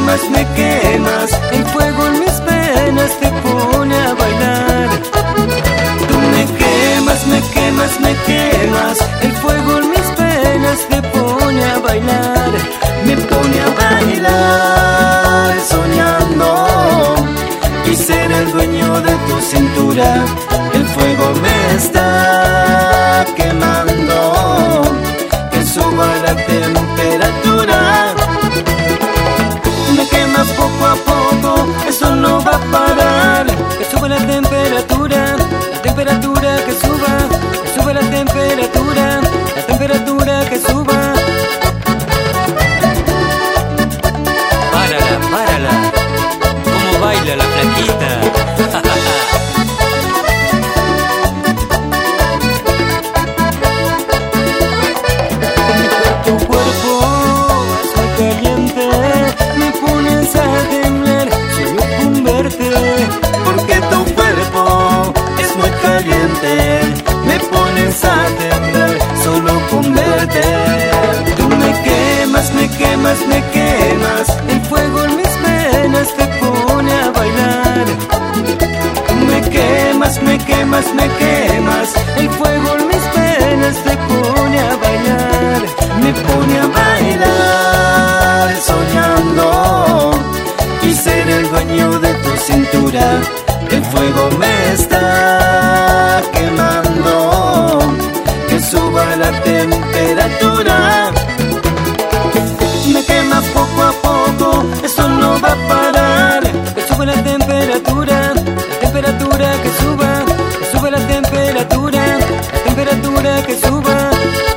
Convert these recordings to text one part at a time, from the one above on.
me quemas, el fuego en mis venas te pone a bailar. Tú me quemas, me quemas, me quemas, el fuego en mis venas te pone a bailar. Me pone a bailar soñando y ser el dueño de tu cintura. El fuego me está quemando, que suba la temperatura. Me quemas poco a poco, eso no va a parar. Que suba la temperatura que suba la temperatura que suba. Párala, cómo baila la flaquita. Tu cuerpo es muy caliente, me pones a temblar solo con verte. Porque tu cuerpo es muy caliente, me pones a temblar solo con verte. Tú me quemas, me quemas, me quemas, el fuego en mis venas te pone a bailar. Me quemas, me quemas, me quemas, el fuego en mis venas te pone a bailar. Me pone a bailar soñando y ser el dueño de tu cintura. El fuego me está quemando, que suba la temperatura. Me quemas poco a poco, eso no va a parar. Que suba la temperatura que suba la temperatura que suba.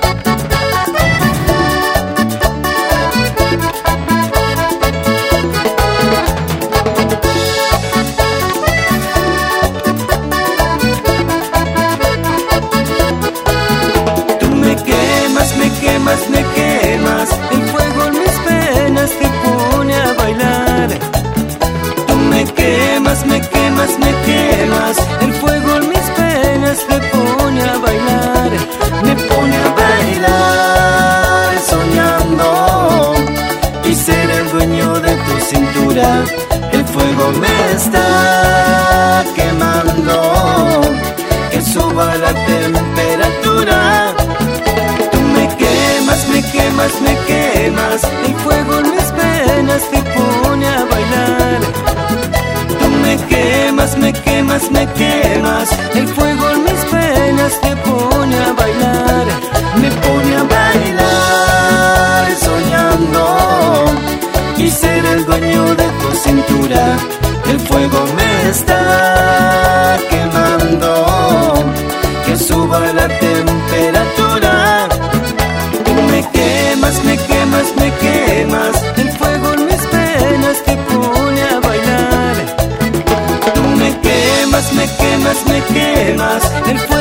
Tú me quemas, me quemas, me quemas, el fuego en mis venas te pone a bailar. Tú me quemas, me quemas, me quemas, el fuego en mis venas te pone a bailar. Me pone a bailar soñando y ser el dueño de tu cintura. El fuego me está quemando, que suba la temperatura. Tú me quemas, me quemas, me quemas, el fuego en mis venas te pone a bailar. Tú me quemas, me quemas, me quemas, el fuego en mis venas te pone a bailar. Me pone a bailar soñando y ser el dueño de tu cintura. El fuego me está quemando, que suba la temperatura. Tú me quemas, me quemas, me quemas, el fuego en mis venas te pone a bailar. Tú me quemas, me quemas, me quemas, el fuego